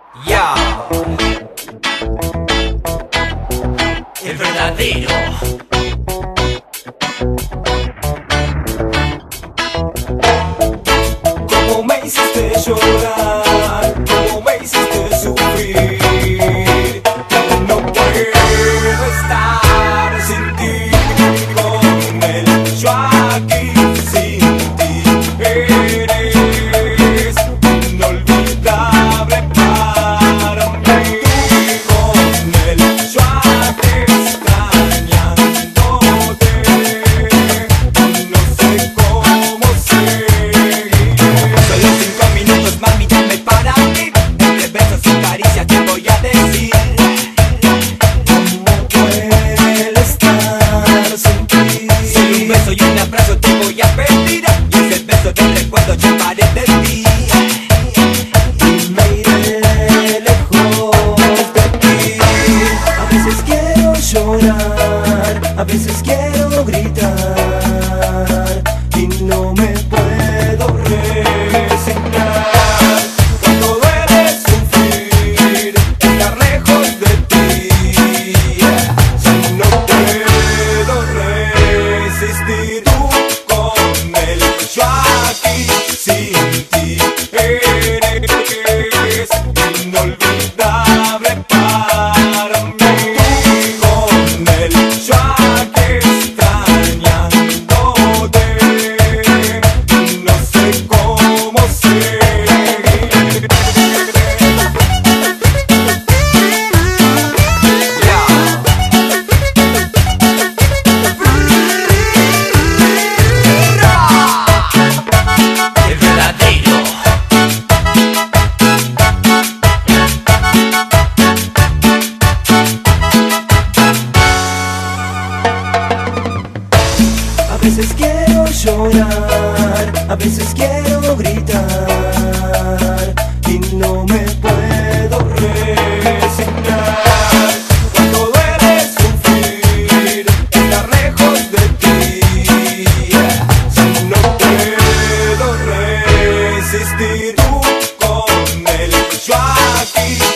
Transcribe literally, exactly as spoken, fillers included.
Ya, el verdadero. Cómo me hiciste llorar, cómo me hiciste sufrir. No puedo estar sin ti, con él yo aquí sin ti. Eres inolvidable para mí, con él yo aquí extrañándote. No sé cómo seguir. Solo cinco minutos, mami, dame para mí. Entre besos y caricias te voy a decir cómo puede estar sin ti. Solo un beso y un abrazo te voy a pedir, y ese beso del recuerdo llevaré de ti. Y me iré lejos de ti. A veces quiero llorar, a veces quiero gritar, y no me puedo resignar. Cuando duele sufrir, estar lejos de ti, ya no puedo resistir. Tú con él, yo aquí sin ti. Eres inolvidable para mí, con él yo aquí extrañándote. No sé cómo seguir. El verdadero. A veces quiero llorar, a veces quiero gritar, y no me puedo resignar. Cuando duele sufrir, estar lejos de ti, ya no puedo resistir. Tú con él, yo aquí